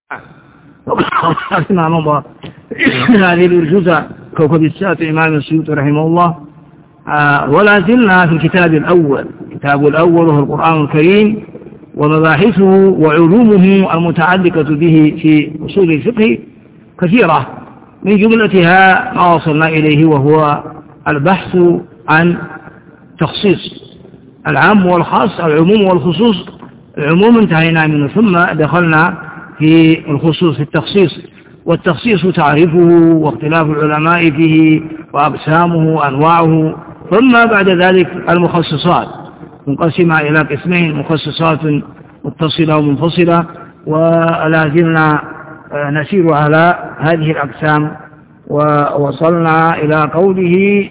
ما مضى هذه الجزء كوكب الساتر إمام السيوطي رحمه الله. ولا زلنا في الكتاب الأول وهو القرآن الكريم ومباحثه وعلومه المتعلقة به في أصول الفقه كثيرة، من جملتها ما وصلنا إليه وهو البحث عن تخصيص العام والخاص، العموم والخصوص. العموم انتهينا منه، ثم دخلنا في الخصوص، في التخصيص، والتخصيص تعريفه واختلاف العلماء فيه وأقسامه وأنواعه. ثم بعد ذلك المخصصات منقسمة إلى قسمين، مخصصات متصلة ومنفصلة، ولا زلنا نسير على هذه الأقسام، ووصلنا إلى قوله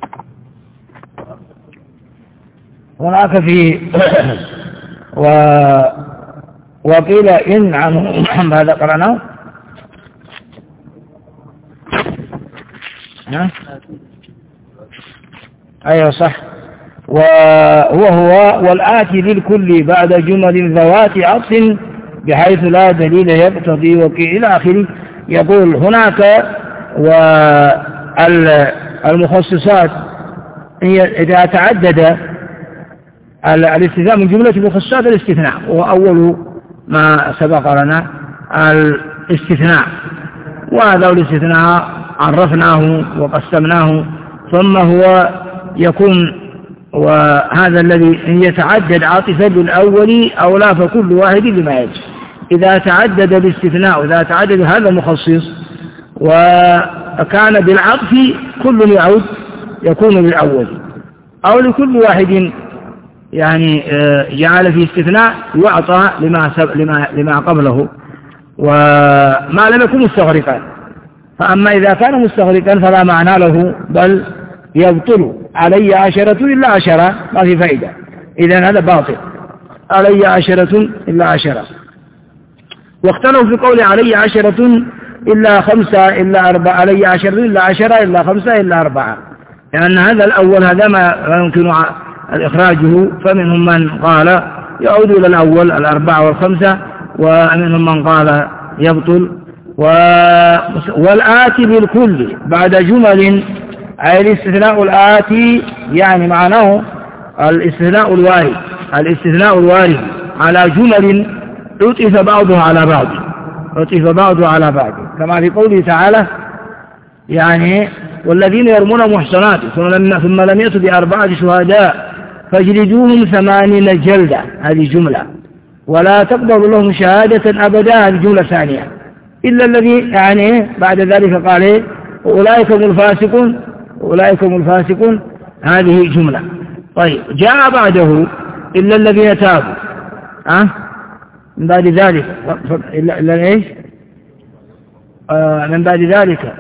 هناك في وقيل إن عنه هذا قرأناه أيوة صح. وهو والآتي للكل بعد جمل ذوات عطف بحيث لا دليل يقتضي وقيل إلى آخره. يقول هناك والمخصصات إذا تعدد الاستثناء من جملة المخصصات الاستثناء، وهو أول ما سبق لنا الاستثناء، وهذا الاستثناء عرفناه وقسمناه. ثم هو يكون وهذا الذي يتعدد عاطفا بالأول أو لا، فكل واحد لما يجب. إذا تعدد الاستثناء، إذا تعدد هذا المخصص وكان بالعطف كل يعود يكون بالأول، أو لكل واحد يعني جعل في استثناء يعطى لما قبله، وما لم يكن مستغرقا. فأما إذا كان مستغرقا فلا معنى له، بل يبطل علي 10 إلا 10، ما في فائدة، إذن هذا باطل. علي 10 إلا 10. واختلوا في قول علي 10 إلا 5 إلا 4، علي 10 إلا 10 إلا 5 إلا 4، لأن هذا الأول هذا ما يمكن إخراجه. فمنهم من قال يعود إلى الأول 4 و5، ومنهم من قال يبطل. والآتي بالكل بعد جمل، أي الاستثناء الآتي يعني معناه الاستثناء الوارد على جمل عطف بعضها على بعض، كما في قوله تعالى يعني والذين يرمون محصنات ثم لم يأتوا ب4 شهداء فاجلدوهم 8 جلدة، هذه جملة، ولا تقبل لهم شهادة أبدا، هذه جملة ثانية. إلا الذي يعني بعد ذلك قال أولئك هم الفاسقون، هذه جملة. طيب جاء بعده إلا الذين تابوا، من بعد ذلك إلا إيش؟ من بعد ذلك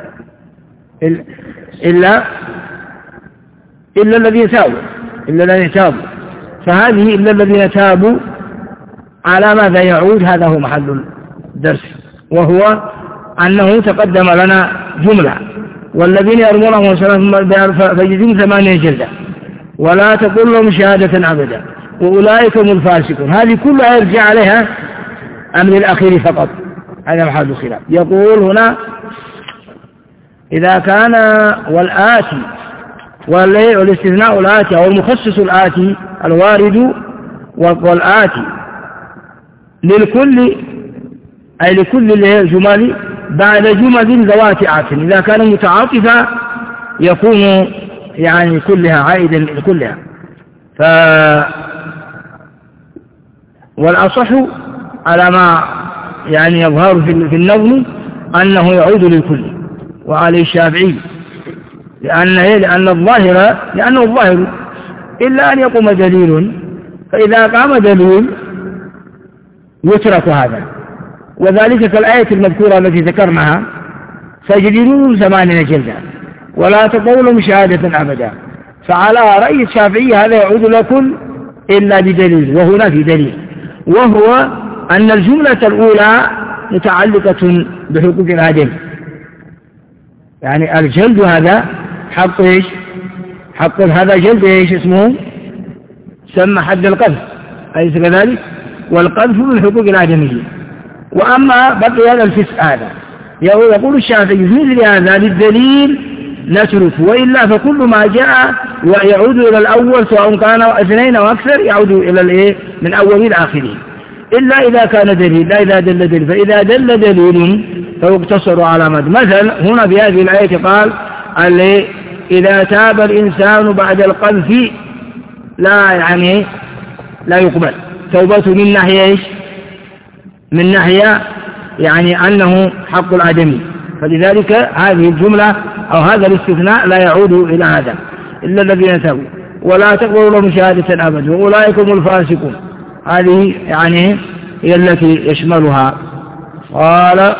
إلا الذين تابوا، فهذه إلا الذين تابوا على ماذا يعود؟ هذا هو محل الدرس، وهو أنه تقدم لنا جملة والذين يرمونهم وسلام فيجزيهم 8 جلدة ولا تقول لهم شهادة أبدا وأولئك هم الفاسقون. هذه كلها يرجع عليها أمر الأخير فقط، هذا محل الخلاف. يقول هنا إذا كان والآتي والاستثناء الآتي أو المخصص الآتي الوارد والآتي للكل، أي لكل الجمل بعد جمل ذوات عاطف، إذا كان متعاطفا يكون يعني كلها عائدا لكلها. والأصح على ما يعني يظهر في النظم أنه يعود للكل، وعليه الشافعي، لأنه الظاهر إلا أن يقوم دليل، فإذا قام دليل يترك هذا، وذلك كالآية المذكورة التي ذكرناها فاجلدوهم 8 جلدة ولا تقولوا شهادة أبدا. فعلى رأي الشافعي هذا يعود لكل إلا بدليل، وهنا في دليل، وهو أن الجملة الأولى متعلقة بحقوق الآدم، يعني الجلد هذا حق إيش؟ حق هذا جلد إيش اسمه؟ سمى حد القذف، أليس كذلك؟ والقذف من حقوق الآدمية، وأما بقي هذا الفسق هذا يقول الشافعي في مثل هذا للدليل نترك، وإلا فكل ما جاء يعود إلى الأول سواء كان اثنين أو أكثر يعود إلى من أول إلى آخره، إلا إذا كان دليل، لا إذا دل دليل. فإذا دل دليل فيقتصر على مد. مثلا هنا في هذه الآية قال إذا تاب الإنسان بعد القذف لا يقبل توبته من ناحية إيش؟ من ناحية يعني أنه حق الآدمي، فلذلك هذه الجملة أو هذا الاستثناء لا يعود إلى هذا إلا الذين تابوا ولا تقبلوا لهم شهادة أبدا وأولئك هم الفاسقون. هذه يعني هي التي يشملها. قال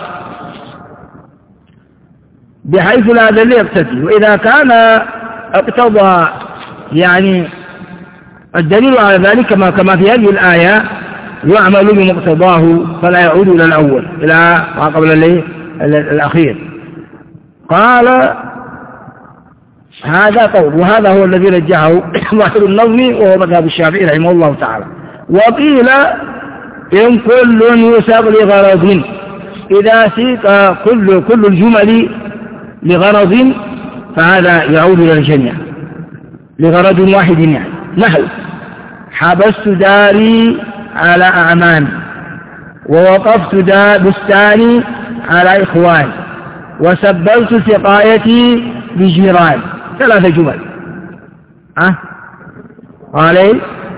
بحيث لا دليل يقتضي، وإذا كان اقتضى يعني الدليل على ذلك كما في هذه الآية يعمل بمقتضاه فلا يعود إلى الأول إلى ما قبل الأخير. قال هذا قول، وهذا هو الذي رجحه ظاهر النظم وهو مذهب الشافعي رحمه الله تعالى. وقيل إن كل يساق لغرض، إذا سيق كل الجمل لغرض فهذا يعود إلى الجميع لغرض واحد، يعني نحو حبست داري على أعمام، ووقفت بستاني على إخوان، وسبلت سقايتي بجيران. 3 جمل. قال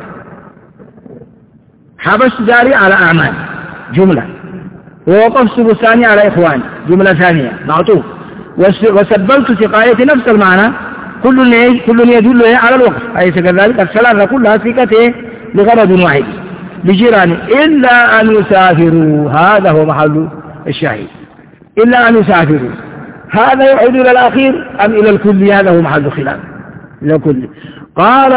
حبست داري على أعمام جملة، ووقفت بستاني على إخوان جملة ثانية معطوف، وسبلت سقايتي نفس المعنى، كل يدل على الوقف، أي كذلك الثلاثة كلها سقته لغرض واحد بجيران إلا أن يسافروا. هذا هو محل الشاهد، إلا أن يسافروا. هذا يعود إلى الأخير أم إلى الكل؟ هذا هو محل خلاف، إلى الكل. قال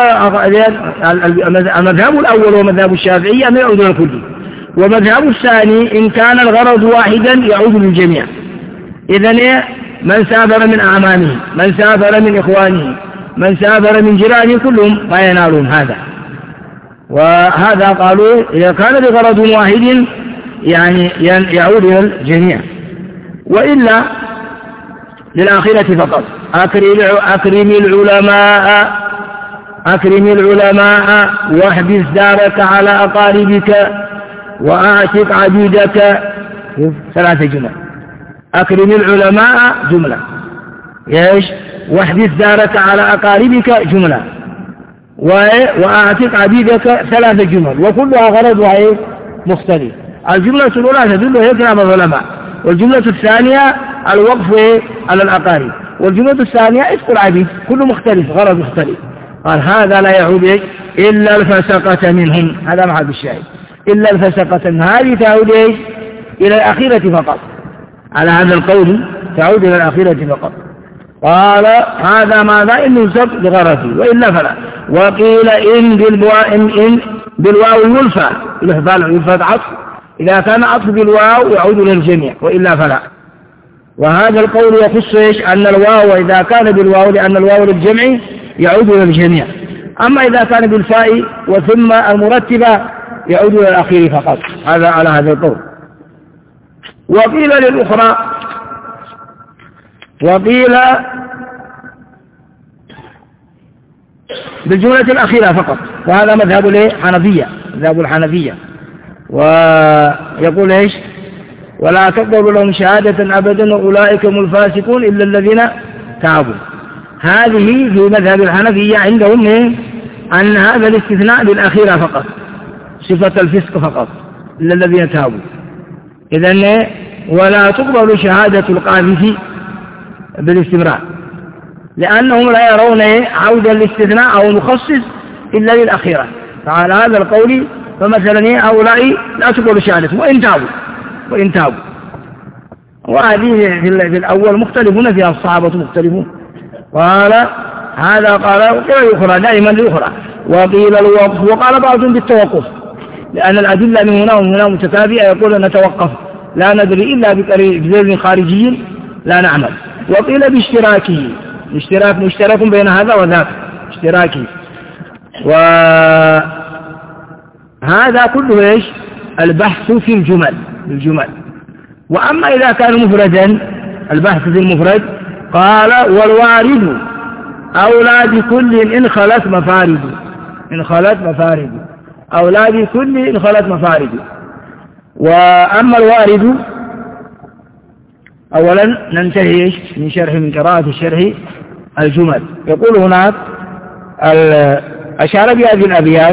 المذهب الأول ومذهب الشافعي أن يعود إلى الكل، ومذهب الثاني إن كان الغرض واحدا يعود للجميع. إذن من سافر من أعمامه، من سافر من إخوانه، من سافر من جيرانه كلهم ما ينالون هذا. وهذا قالوا إذا كان لغرض واحد يعني يعود إلى الجميع، وإلا للآخرة فقط. أكرم العلماء واحبس دارك على أقاربك وأعتق عبيدك. 3 جمل. أكرم العلماء جملة، واحبس دارك على أقاربك جملة، وأعتق عبيدك 3 جمل، وكلها غرضها مختلف. الجملة الأولى تدل إكرام العلماء، والجملة الثانية الوقف على الأقارب، والجملة الثانية عتق العبيد، كله مختلف، غرض مختلف. قال هذا لا يعود إلا الفسقة منهم. هذا محل الشاهد، إلا الفسقة من هذه تعود إلى الأخيرة فقط. على هذا القول تعود إلى الأخيرة فقط. قال هذا ماذا إن ينسب لغرضه، وإلا فلا. وقيل إن بالواو يلفى، يلفى عطف، إذا كان عطف بالواو يعود إلى الجميع، وإلا فلا. وهذا القول يخص أن الواو إذا كان بالواو لأن الواو للجمع يعود إلى الجميع، أما إذا كان بالفاء وثم المرتبة يعود إلى الأخير فقط. هذا على هذا القول. وقيل للأخرى، وقيل بالجملة الأخيرة فقط، وهذا مذهب الحنفية. ويقول ولا تقبل لهم شهادة أبدا وأولئك هم الفاسقون إلا الذين تابوا. هذه في مذهب الحنفية عندهم أن هذا الاستثناء بالأخيرة فقط، صفة الفسق فقط، إلا الذين تابوا. إذن ولا تقبل شهادة القاذف بالاستمرار، لأنهم لا يرون عودة الاستثناء أو المخصص إلا للأخيرة. فعلى هذا القول فمثلا هؤلاء لا تقبل شهادة وإن تابوا. وهذه في الأول مختلفون فيها، الصحابة مختلفون. قال هذا قال، وقيل الأخرى دائما للأخرى، وقيل الوقف، وقال بعضهم بالتوقف، لأن الأدلة من هنا ومن هنا متتابعة، يقول نتوقف لا ندري إلا بدليل خارجي لا نعمل. وقيل باشتراكه، مشترك بين هذا وذاك، اشتراكي. وهذا كله البحث في الجمل، الجمل. وأما إذا كان مفردا البحث في المفرد قال والوارد أولى بكل إن خلت مفارد، إن خلت مفارد، أولى بكل إن خلت مفارد. وأما الوارد أولا ننتهي من شرح من قراءة الشرح الجمل. يقول هناك أشار بهذه الأبيات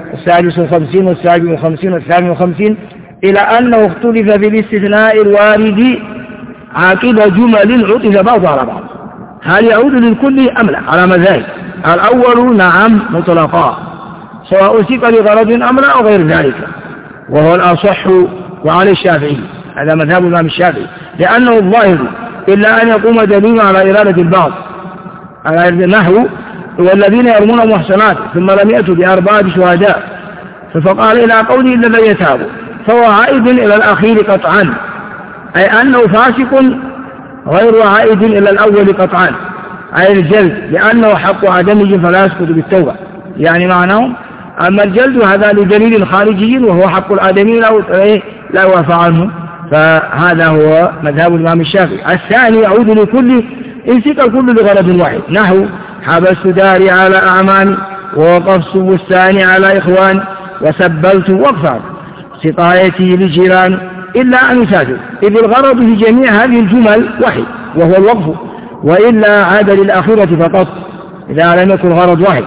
56 و57 و58 إلى أنه اختلف في الاستثناء الوارد عقب جمل عطف بعض على بعض، هل يعود للكل أم لا؟ على مذاهب. الأول نعم مطلقا سواء سيق لغرض أم لا أو غير ذلك، وهو الأصح وعلى الشافعي، هذا مذهب الإمام الشافعي، لأنه الظاهر إلا أن يقوم دليل على إرادة البعض، على النحو والذين يرمون المحصنات ثم لم يأتوا بأربعة شهداء، فقال إلى قوله إلا الذين تابوا، فهو عائد إلى الأخير قطعا، أي أنه فاسق غير عائد إلى الأول قطعا، أي الجلد، لأنه حق عدمي فلا يسقط بالتوبة، يعني معناه أما الجلد هذا لدليل خارجي وهو حق الآدمي لا يوافى عنه، فهذا هو مذهب الإمام الشافعي. الثاني يعود لكل انسك الكل لغرض واحد، نحو حبست داري على أعمامي ووقفت بستاني على إخواني وسبلت وقفا سقايتي لجيران إلا أن يسافر، إذ الغرض في جميع هذه الجمل واحد وهو الوقف، وإلا عاد للآخرة فقط إذا لم يكن غرض واحد،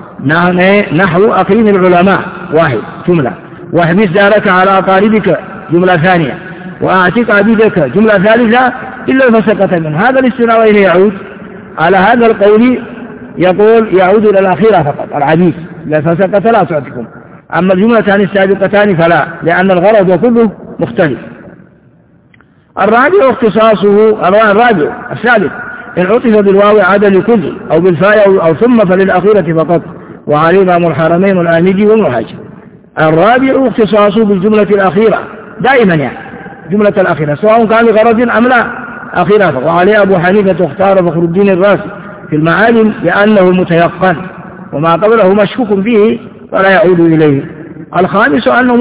نحو أقرين العلماء واحد جملة، واحبس دارك على أقاربك جملة ثانية، وأعتق عبيدك جملة ثالثة إلا الفسقة منه. هذا الاستثناء وإليه يعود على هذا القول، يقول يعود إلى الأخيرة فقط العبيد، لا الفسقة لا تعتكم، أما الجملتان السابقتان فلا، لأن الغرض وكله مختلف. الرابع اختصاصه، الرابع الثالث إن عطف بالواو عاد لكل أو بالفاء أو ثم فللأخيرة فقط، وعليه إمام الحرمين والآمدي والمحاجر. الرابع اختصاصه بالجملة الأخيرة دائما، يعني جملة الأخيرة سواء كان لغرض أم لا أخيرة، وعليه أبو حنيفة اختار فخر الدين الرازي في المعالم لأنه متيقن وما قبله مشكوك فيه فلا يعود إليه. الخامس أنه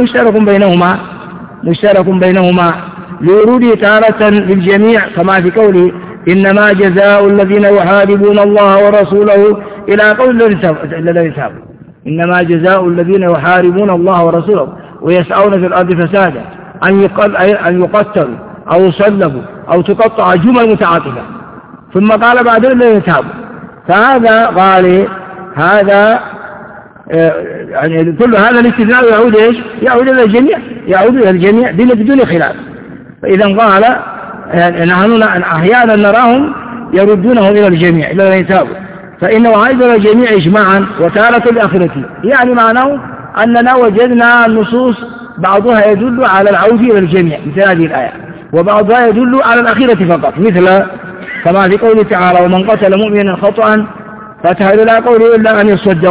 مشترك بينهما لوروده تارة للجميع كما في قوله إنما جزاء الذين يحاربون الله ورسوله إلى قول الذين تابوا، إنما جزاء الذين يحاربون الله ورسوله ويسعون في الأرض فسادا أن يقتلوا أو يصلبوا أو تقطع جمل متعاطفة، ثم قال بعد الذين تابوا، فهذا قال هذا يعني كل هذا الاستثناء يعود إيش؟ يعود إلى الجميع بدون خلاف. فإذا قال نحن أحيانا نراهم يردونهم إلى الجميع إلى الذين تابوا، فإنه عايز إلى الجميع إجماعا وتارة الآخرة، يعني معناه أننا وجدنا النصوص بعضها يدل على العود إلى الجميع مثل هذه الآية، وبعضها يدل على الأخيرة فقط مثل كما في قوله تعالى ومن قتل مؤمنا خطأ فتهل إلى قوله إلا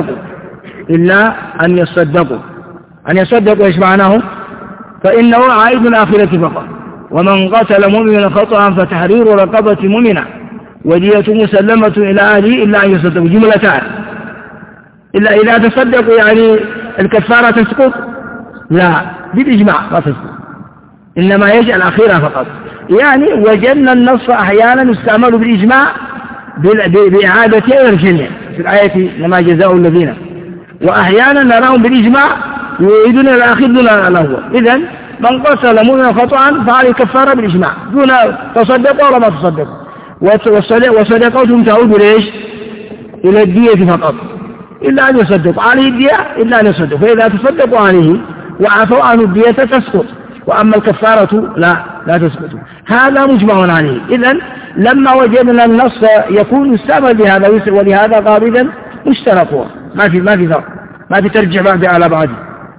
أن يصدقوا إيش معناه؟ فإنه عائد الآخرة فقط. ومن قتل مؤمنا خطأ فتحرير رقبة مؤمنة ودية مسلمة إلى أهله إلا أن يصدقوا، جملتان، إلا إذا تصدقوا يعني الكفارة تسقط؟ لا، بالإجماع لا تسقط، إنما يجعل الأخيرة فقط. يعني وجدنا النص أحيانا يستعمل بالإجماع بإعادة إلى الجميع في الآية إنما جزاء الذين، وأحيانا نراهم بالإجماع يريدون الأخير دون الأول. إذن من قتل مؤمنا خطأ فعليه كفارة بالإجماع دون تصدقوا ولا ما تصدقوا، وصدقاتهم تعود ليش؟ إلى الدية فقط إلا أن يصدقوا عليه الدية إلا أن يصدقوا، فإذا تصدقوا عليه وعفوا عن الدية تسقط، وأما الكفارة لا تسقط. هذا مجمع عليه. إذن لما وجدنا النص يكون يستعمل بهذا ولهذا قابلا مشتركوا، ما في ترجع بعد على بعض.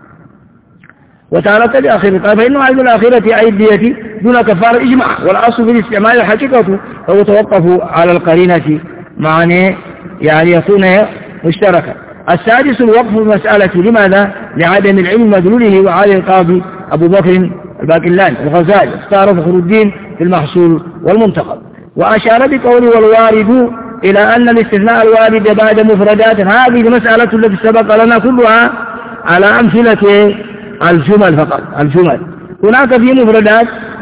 وتارة الآخرة فإنه عيد الآخرة أي الدية دون كفارة إجماع، والأصل في الاستعمال الحقيقة فهو توقف على القرينة معنى يعني يكون مشتركا. السادس الوقف المسألة، لماذا؟ لعدم العلم مدلوله، وعلى القاضي أبو بكر الباقلاني الغزالي اختار فخر الدين في المحصول والمنتقد، وأشار بقوله والوارد إلى أن الاستثناء الوارد بعد مفردات، هذه المسألة التي سبق لنا كلها على أمثلة الجمل فقط، الجمل هناك في مفردات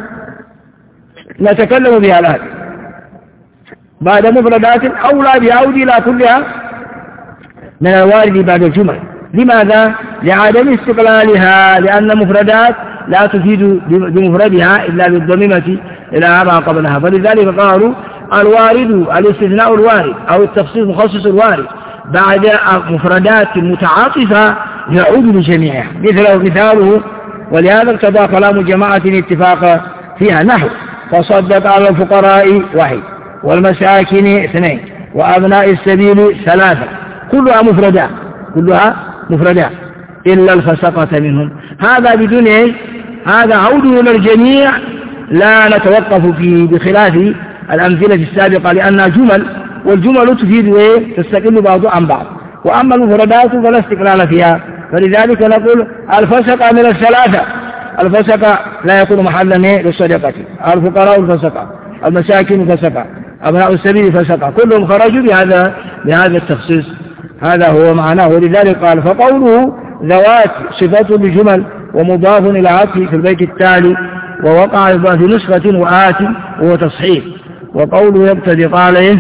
نتكلم بها الآن، بعد مفردات أولى بعود إلى كلها من الوارد بعد الجمل. لماذا؟ لعدم استقلالها، لأن مفردات لا تفيد بمفردها إلا بالضميمة إلى ما قبلها. فلذلك قالوا الوارد الاستثناء الوارد أو التخصيص مخصص الوارد بعد مفردات متعاطفة يعود لجميعها. مثاله ولهذا اقتضى كلام جماعة الاتفاق فيها نحو فصدق على الفقراء 1 والمساكين 2 وأبناء السبيل 3 كلها مفردات إلا الفسقة منهم. هذا بدون هذا عود إلى الجميع لا نتوقف فيه، بخلاف الأمثلة السابقة لأنها جمل، والجمل تفيد تستقل بعضها عن بعض، وأما المفردات فلا استقلال فيها. فلذلك نقول الفسقة من الثلاثة، الفسقة لا يكون محلا للصدقة، الفقراء الفسقة، المساكين فسقة، أبناء السبيل فسقة، كلهم خرجوا بهذا التخصيص. هذا هو معناه. ولذلك قال فقوله ذوات صفة بجمل ومضاف إلى عطف في البيت التالي، ووقع في نسخة وآت وهو تصحيح. وقوله يقتضي قال إيه؟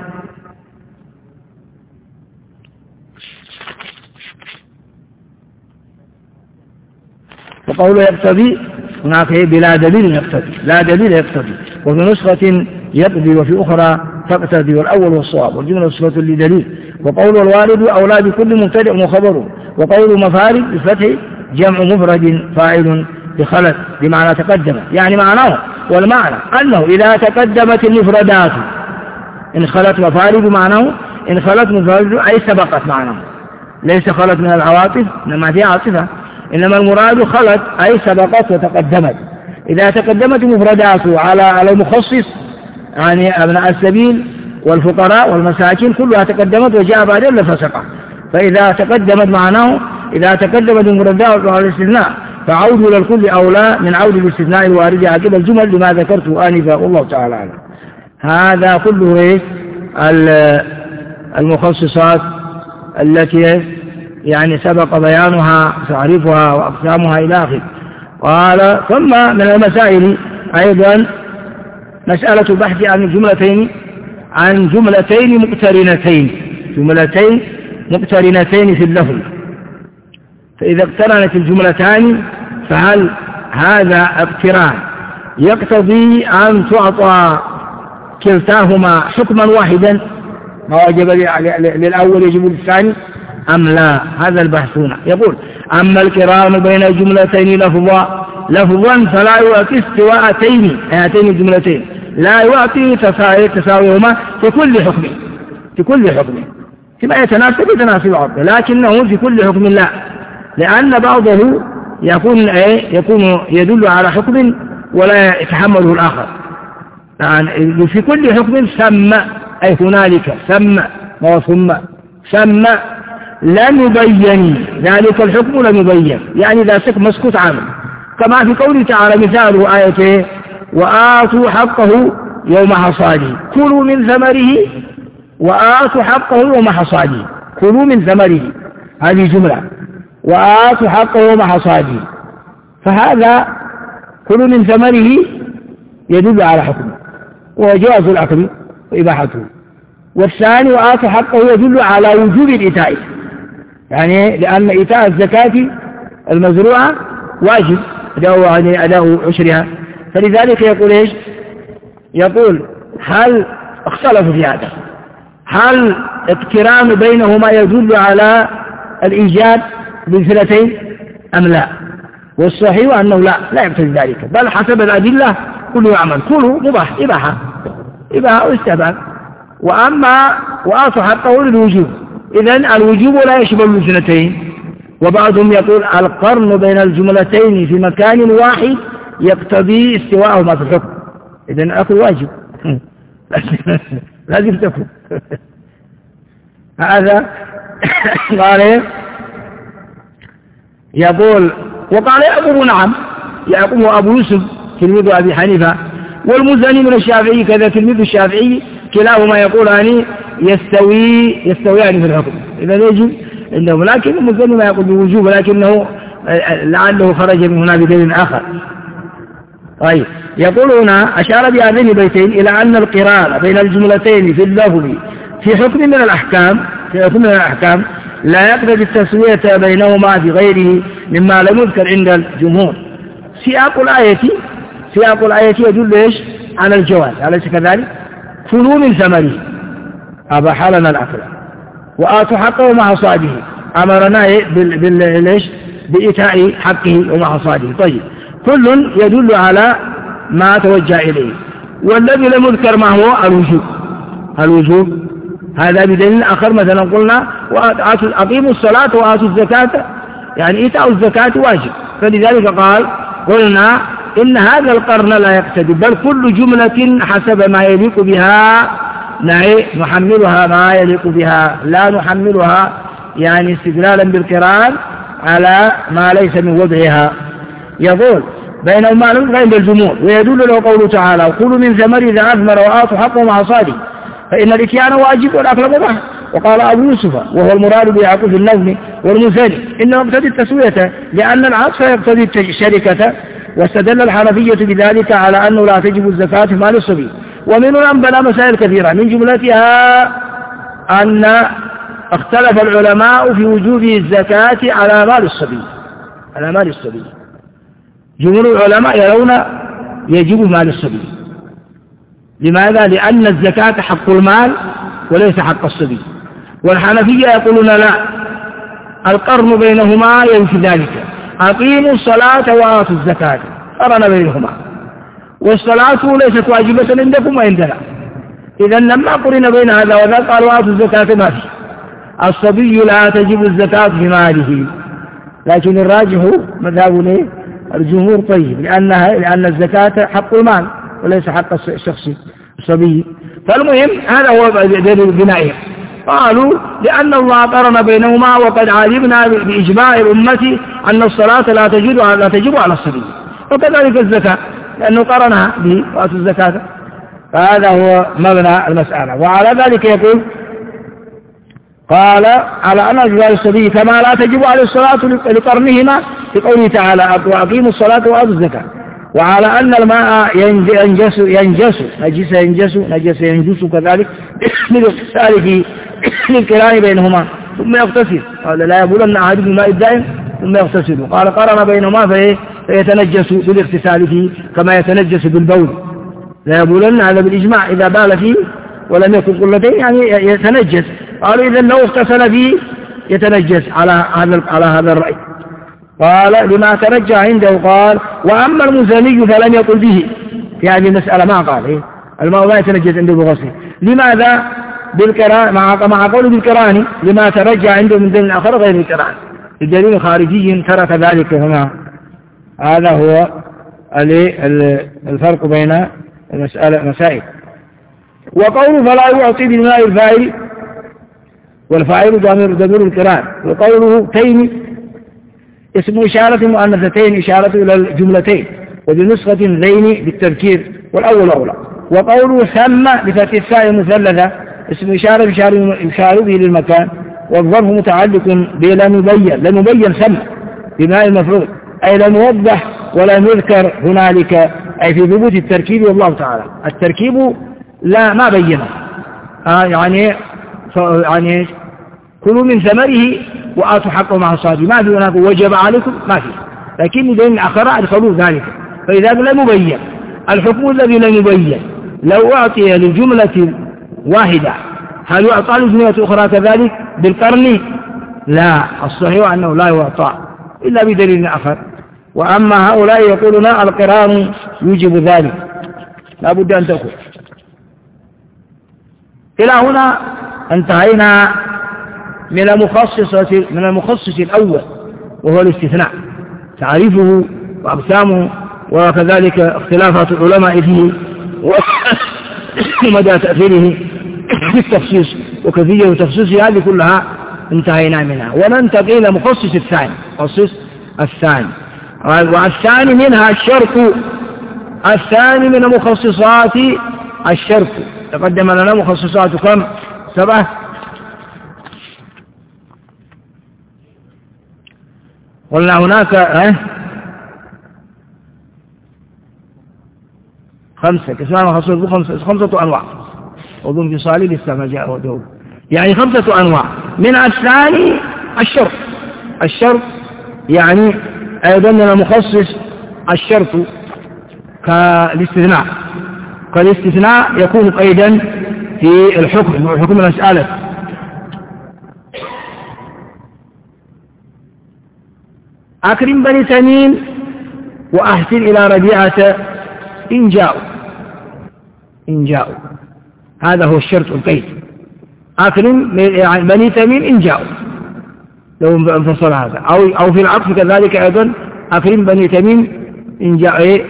وقوله يقتضي هناك بلا دليل يقتضي، لا دليل يقتضي، وفي نسخة يقضي وفي أخرى تقتضي، والأول والصواب، والجملة صفة لدليل. وقول الوارد أولى بكل مبتدئ وخبره. وقول مفارد بفتح جمع مفرد فاعل بخلت بمعنى تقدم، يعني معناه والمعنى أنه إذا تقدمت المفردات إن خلت مفارد معناه إن خلت مفرد أي سبقت معناه، ليس خلت من العواطف إنما فيها عاطفة، إنما المراد خلت أي سبقت وتقدمت. إذا تقدمت المفردات على المخصص يعني أبناء السبيل والفقراء والمساكين كلها تقدمت وجاء بعدين لفسقة. فإذا تقدمت معناه إذا تقدمت المفردات على الاستثناء فعود إلى الكل أولى من عود الاستثناء الوارد عقب الجمل لما ذكرته آنفا، والله تعالى أعلم. هذا كله المخصصات التي يعني سبق بيانها تعريفها وأقسامها إلى آخره. قال ثم من المسائل أيضا مسألة البحث عن جملتين مقترنتين في اللفظ. فإذا اقترنت الجملتان فهل هذا اقتران يقتضي أن تعطى كلتاهما حكما واحدا ما وجب للأول يجب للثاني أم لا؟ هذا البحث هنا. يقول أما القران بين الجملتين لفظا فلا يعطي استواءتين، هاتين الجملتين لا يعطي تساويهما في كل حكم فيما يتناسب العرض، لكنه في كل حكم لا، لأن بعضه يكون يدل على حكم ولا يتحمله الآخر. يعني في كل حكم ثم أي هنالك ثم لم يبين ذلك الحكم، لم يبين يعني ذا مسكوت عنه، كما في قوله تعالى مثاله آيته وآتوا حقه يوم حصاده كلوا من ثمره، وآتوا حقه يوم حصاده كلوا من ثمره، هذه جملة، وآتوا حقه يوم حصاده، فهذا كلوا من ثمره يدل على حكمه وجواز الأكل وإباحته. والثاني وآتوا حقه يدل على وجوب الإيتاء، يعني لأن إيتاء الزكاة المزروعة واجب أداء عشرها. فلذلك يقول إيش؟ يقول هل اختلفوا في هذا، هل اقتران بينهما يدل على الإيجاب بالثلثين أم لا؟ والصحيح أنه لا يقتضي ذلك، بل حسب الأدلة كل يعمل، كله مباح إباحة واستحباب. وأما وآتوا حقه للوجوب، إذن الوجوب لا يشمل الاثنتين. وبعضهم يقول القرن بين الجملتين في مكان واحد يقتضي استواءهما في الحكم، إذن الأكل واجب لازم تكون هذا قال يقول وقال يعقوب نعم، يعقوب أبو يوسف تلميذ أبي حنيفة، والمزني من الشافعي كذا تلميذ الشافعي، كلاهما يقولان يستويان في الحكم، إذا يجب عندهم، لكن المزني ما يقول بوجوب، لكنه لعله خرج من هنا بدليل آخر. طيب يقول هنا أشار بهذين البيتين إلى أن القران بين الجملتين في اللفظ في حكم من الأحكام لا يقتضي التسوية بينهما بغيره مما لم يذكر عند الجمهور. سياق الآية يدل إيش على الجواز، أليس كذلك؟ كلوا من ثمره أباح لنا الأكل وآتوا حقه مع حصاده، أمرنا بإيتاء حقه ومع حصاده. طيب كل يدل على ما توجه إليه، والذي لم يذكر ما هو الوجوب. هذا بدليل آخر، مثلا قلنا أقيموا الصلاة وآتوا الزكاة، يعني إيتاء الزكاة واجب، فلذلك قلنا إن هذا القرن لا يقتضي، بل كل جملة حسب ما يليق بها نحملها ما يليق بها، لا نحملها يعني استدلالا بالقران على ما ليس من وضعها. يقول بينهما نلقى عند الجمهور، ويدل له قوله تعالى وكلوا من ثمر إذا أثمر وآتوا حقه مع حصاده فإن الإتيان واجب والأكل مباح. وقال أبو يوسف وهو المراد بيعقوب النظم والمثاني إنه يقتضي التسوية لأن العطف يقتضي الشركة، واستدل الحنفية بذلك على أنه لا تجب الزكاة في مال الصبي. ومن أنبنا مسائل كثيرة من جملتها أن اختلف العلماء في وجوب الزكاة على مال الصبي. جمهور العلماء يرون يجب مال الصبي. لماذا؟ لأن الزكاة حق المال وليس حق الصبي. والحنفية يقولون لا، القرن بينهما ينفي ذلك، أقيموا الصلاة وآتوا الزكاة، قرن بينهما، والصلاة ليست واجبة عندكم وعندنا، إذا لما قرن بين هذا وذاك قال وآتوا الزكاة ما فيه. الصبي لا تجب الزكاة في ماله، لكن الراجح مذهب الجمهور طيب، لأن الزكاة حق المال وليس حق الشخص الصبي. فالمهم هذا هو دليل بنائه. قالوا لأن الله قرن بينهما وقد علمنا بإجماع الأمة أن الصلاة لا تجب على الصبي، وكذلك الزكاة لأنه قرنها به وآتوا الزكاة. فهذا هو مبنى المسألة. وعلى ذلك يقول قال على أن أجزاء الصبي كما لا تجب على الصلاة لقرنهما في قوله تعالى وأقيموا الصلاة وآتوا الزكاة. وعلى أن الماء ينجس كذلك للاغتسال في القران بينهما ثم يغتسل، قال لا يبولن أحدكم الماء الدائم ثم يغتسل، قال قرن بينهما فيتنجس بالاغتسال فيه كما يتنجس بالبول، لا يبولن، هذا بالإجماع إذا بال فيه ولم يكن قلتين يعني يتنجس. قالوا إذا لو اغتسل فيه يتنجس على هذا الرأي. قال لما ترجع عنده. قال وأما المزني فلم يقل به في هذه المسألة، ما قال الماء لا يتنجس عنده بغسل. لماذا؟ بالقران مع قوله بالقران لما ترجع عنده من دليل آخر غير القران، الدليل خارجي ترك ذلك هنا. هذا هو الفرق بين المسائل. وقوله فلا يعطي بالماء الفاعل، والفاعل ضمير القران. وقوله تين اسم إشارة مؤنثتين إشارة إلى الجملتين، وبنسخة ذين بالتذكير والأول أولى. وقوله ثم بفتح الثاء المثلثة اسم إشارة يشار به للمكان، والظرف متعلق بلم يبين ثم بماء المفروض، أي لم يوضح ولم يذكر هنالك، أي في ثبوت التركيب. والله تعالى التركيب لا ما بينه، يعني كلوا من ثمره وآتوا حقه مع حصاده، ما في هناك وجب عليكم، ما في، لكن دين آخر أدخلوا ذلك. فإذا لم يبين الحكم الذي لم يبين لو أعطي لجملة واحدة هل يعطى لجملة أخرى كذلك بالقرن؟ لا، الصحيح أنه لا يعطى إلا بدليل آخر. وأما هؤلاء يقولون القران يوجب ذلك، لا بد أن تكون. إلى هنا انتهينا من المخصص الأول وهو الاستثناء، تعريفه وأقسامه وكذلك اختلافات العلماء فيه ومدى تأثيره في التخصيص وكيفية تخصيصه، هذه كلها انتهينا منها. وننتقل إلى مخصص الثاني، والثاني منها الشرك. الثاني من مخصصات الشرك. تقدم لنا مخصصات كم؟ 7. قلنا هناك 5 كسوان وخصوص 5 أنواع وضوء انفصالي لسه جاء ودوب يعني 5 أنواع. من الثاني الشرط يعني أيضا المخصص الشرط كالاستثناء يكون قيدا في الحكم المسألة. أكرم بني تميم وأحسن إلى ربيعة إن جاءوا هذا هو الشرط القيد. أكرم بني تميم إن جاءوا لو انفصل هذا أو في العطف كذلك أيضا أكرم بني تميم إن جاء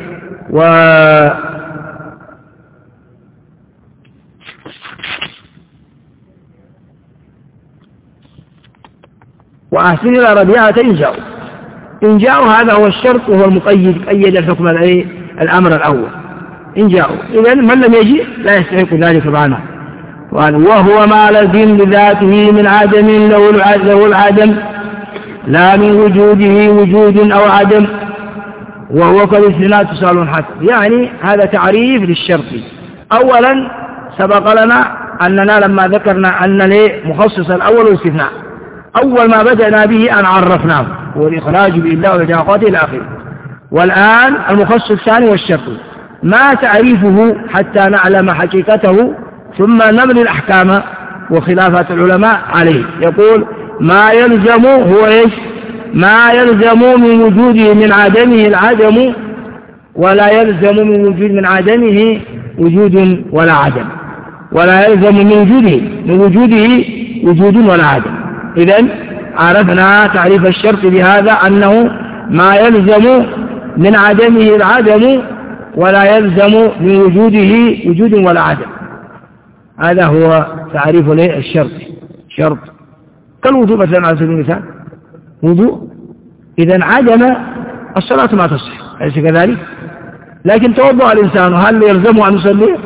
وأحسن إلى ربيعة إن جاءوا هذا هو الشرط وهو المقيد قيد الحكم الأمر الأول إن جاءوا. إذن من لم يجي لا يستحق ذلك معنا. وهو ما لزم لذاته من عدم له العدم لا من وجوده وجود أو عدم وهو كالاستثناء اتصال حسن. يعني هذا تعريف للشرط. أولا سبق لنا أننا لما ذكرنا أن مخصص الأول والاستثناء أول ما بدأنا به أن عرفناه هو الإخراج بالله والجاقات إلى آخره. والآن المخصص الثاني والشرط ما تعريفه حتى نعلم حقيقته ثم نبني الأحكام وخلافات العلماء عليه. يقول ما يلزم هو إيش؟ ما يلزم من وجوده من عدمه العدم ولا يلزم من عدمه وجود ولا عدم ولا يلزم من وجوده وجود ولا عدم. إذن عرفنا تعريف الشرط بهذا أنه ما يلزم من عدمه العدم ولا يلزم من وجوده وجود ولا عدم. هذا هو تعريف الشرط. شرط كالوضوء مثلا على سبيل المثال وضوء إذن عدم الصلاة ما تصح أليس كذلك؟ لكن توضأ الإنسان هل يلزمه أن يصلي؟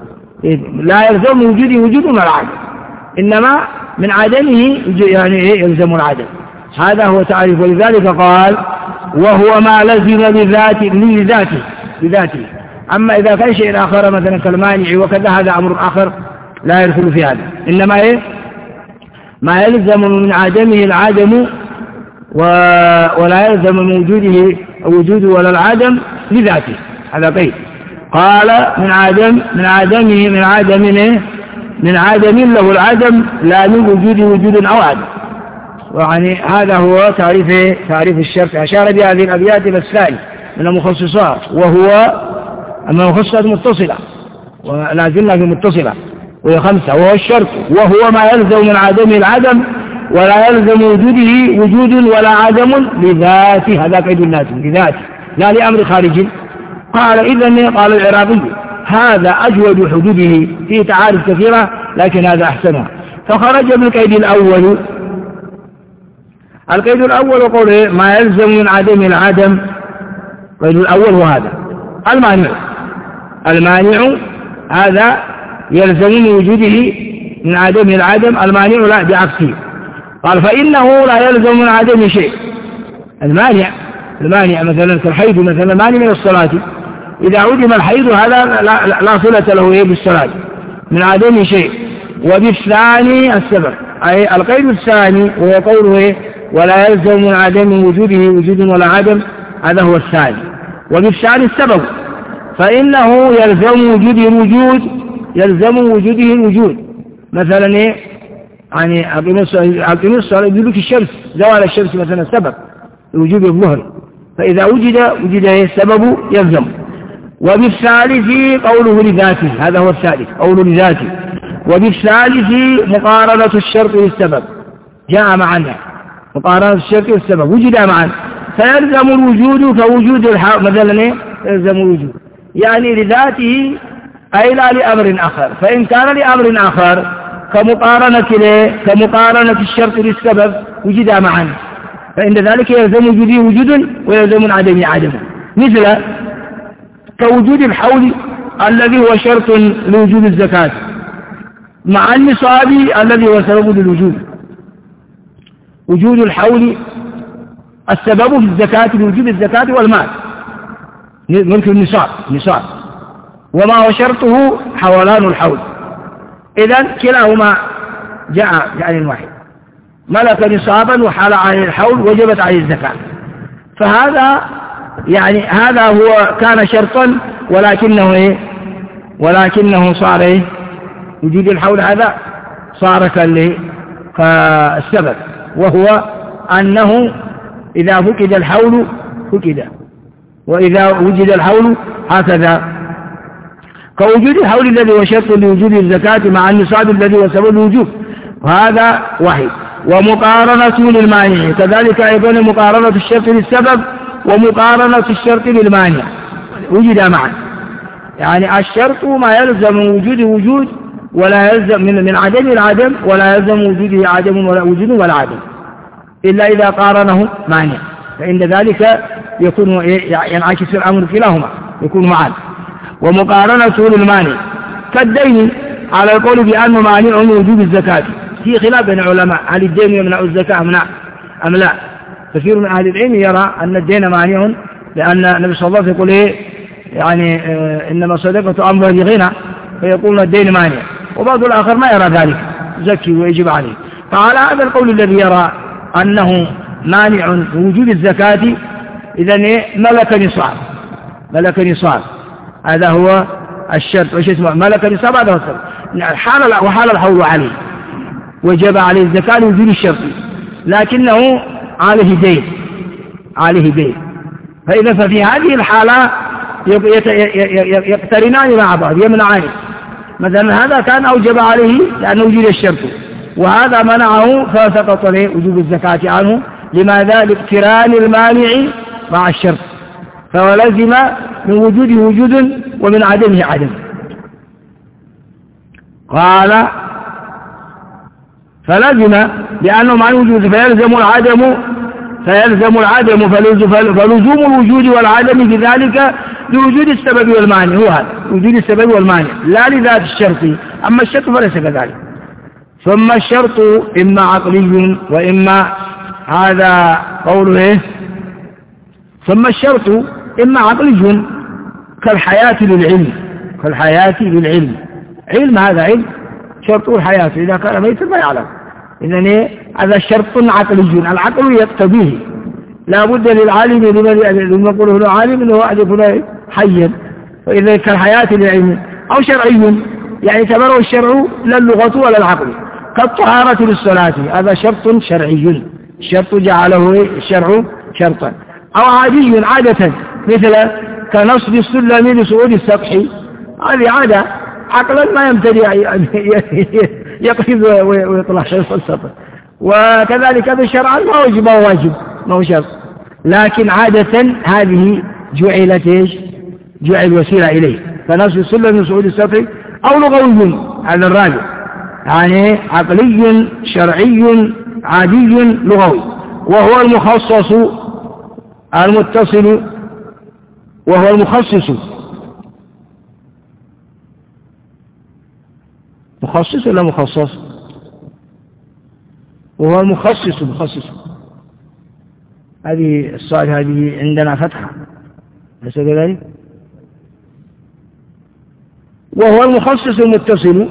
لا يلزم من وجوده وجود ولا عدم إنما من عدمه يعني يلزم العدم. هذا هو تعريف. ولذلك قال وهو ما لزم لذاته. أما إذا كان شيء آخر مثلا كالمانع وكذا هذا أمر آخر لا يدخل في هذا. إنما ما يلزم من عدمه العدم ولا يلزم من وجوده وجود ولا العدم لذاته. هذا قيد. قال من عدم له العدم لا من وجود أو عدم. يعني هذا هو تعريف الشرط. أشار بهذه الأبيات إلى الثاني من المخصصات وهو المخصصات متصلة ولا زلنا في متصلة وهي 5 وهو الشرط وهو ما يلزم من عدمه العدم ولا يلزم وجوده وجود ولا عدم لذاته. هذا قيد اللازم لذاته لا لأمر خارجي. قال العراقي هذا أجود حدوده فيه تعارف كثيرة لكن هذا أحسنها. فخرج بالقيد الأول. القيد الأول وقوله ما يلزم من عدم العدم. القيد الأول وهذا المانع هذا يلزم من وجوده من عدم العدم. المانع لا بعكسه. قال فإنه لا يلزم من عدم شيء. المانع مثلا كالحيض مثلا مانع من الصلاة. إذا عدم الحيض هذا لا صلة له بالصلاة من عدم شيء. وبالثاني السبب أي القيد الثاني وهو قوله ولا يلزم من عدم وجوده وجود ولا عدم. هذا هو الثاني. وبالثاني السبب فإنه يلزم وجوده الوجود. مثلا يعني أقيم الصلاة يدلك الشمس زوال الشمس مثلا سبب لوجوب الظهر فإذا وجد السبب يلزم. وبالثالث قوله لذاته. هذا هو الثالث قوله لذاته. وبالثالث مقارنة الشرط للسبب جاء معنا مقارنة الشرط والسبب وجد معا فيلزم الوجود كوجود مثلا يلزم الوجود يعني لذاته أي لا لأمر آخر. فإن كان لأمر آخر كمقارنة الشرط للسبب وجد معا فإن ذلك يلزم وجوده وجود ويلزم عدمه عدم. مثل كوجود الحول الذي هو شرط لوجود الزكاة مع النصاب الذي هو سبب للوجود. وجود الحول السبب في الزكاة لوجود الزكاة والمال ملك النصاب وما هو شرطه حولان الحول. إذن كلاهما جاء يعني واحد، ملك نصابا وحال عليه الحول وجبت عليه الزكاة. فهذا يعني هذا هو كان شرطا ولكنه صار وجود الحول هذا صار كالسبب، وهو أنه إذا فقد الحول فقد، وإذا وجد الحول هكذا، كوجود الحول الذي هو شرط لوجود الزكاة مع النصاب الذي هو سبب الوجوب، وهذا واحد. ومقارنة للمانع كذلك أيضا مقارنة الشرط للسبب ومقارنة الشرط للمانع وجد معا، يعني الشرط ما يلزم وجود ولا يلزم من عدم العدم، ولا يلزم وجوده عدم ولا وجود ولا عدم، إلا إذا قارنه مانع، فإن ذلك يكون ينعكس الأمر كلاهما يكون معا. ومقارنة للمانع كالدين على القول بأنه مانع من وجوب الزكاة، في خلاف بين العلماء هل الدين يمنع الزكاة أم لا. كثير من أهل العلم يرى أن الدين مانع، لأن النبي صلى الله عليه وسلم يقول يعني إنما صدقة أمر لغنى، فيقول الدين مانع، وبعض الآخر ما يرى ذلك زكي ويجب عليه. فعلى هذا القول الذي يرى أنه مانع وجوب الزكاة، إذن ملك نصاب هذا هو الشرط، وش اسمه ملك نصاب هذا هو الشرط، وحال الحول عليه وجب عليه الزكاة لوجود الشرط، لكنه عليه دين، فإذا ففي هذه الحالة يقترنان مع بعض يمنعان. مثلا هذا كان أوجب عليه لأنه وجد الشرط، وهذا منعه فسقط له وجوب الزكاة عنه. لماذا؟ لاقتران المانع مع الشرط، فلزم من وجوده وجود ومن عدمه عدم. قال فلزم لأنه مع الوجود فيلزم العدم فلزوم الوجود والعدم بذلك لوجود السبب والمانع، هو هذا وجود السبب والمانع لا لذات الشرط، أما الشرط فليس كذلك. ثم الشرط إما عقلي وإما هذا قوله ثم الشرط إما عقلي كالحياة للعلم، علم هذا علم شرط الحياة، إذا كان ميتا ما يعلم، إذن هذا شرط عقلي، العقل يقتضيه، لا بد للعالم لمن يقوله له عالم أنه أعرف حيا، وإذا كالحياة للعلم. أو شرعي يعني اعتبره الشرع لا اللغة ولا العقل، كالطهارة للصلاة هذا شرط شرعي، الشرط جعله الشرع شرطا. أو عادي عادة مثل كنصب السلم لصعود السطح، هذه عادة عقلا ما يمتنع يقفز ويطلع شيء السطح، وكذلك بشرعا ما واجب ما هو شرط، لكن عادة هذه جعل وسيلة إليه، كنصب السلم لصعود السطح. أو لغوي على الراجع، يعني عقلي شرعي عادي لغوي، وهو المخصص المتصل، وهو المخصص مخصص ولا مخصص؟ وهو المخصص هذه الصاد هذه عندنا فتحة ليس كذلك؟ وهو المخصص المتصل،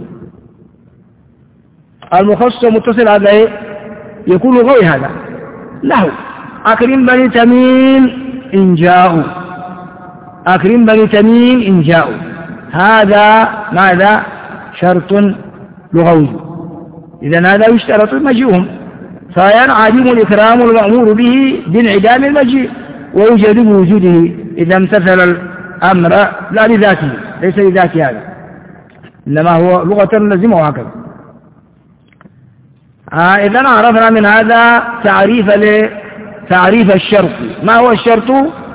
المخصص المتصل هذا يكون غوي هذا له. أكرم بني تميم إن جاءوا، هذا ماذا؟ شرط لغوي، إذن هذا يشترط مجيئهم، فينعدم الإكرام المأمور به بانعدام المجيء، ويوجد بوجوده إذا امتثل الأمر لا لذاته، ليس لذاته هذا، إنما هو لغة لازمة وهكذا. إذن عرفنا من هذا تعريف الشرط. ما هو الشرط؟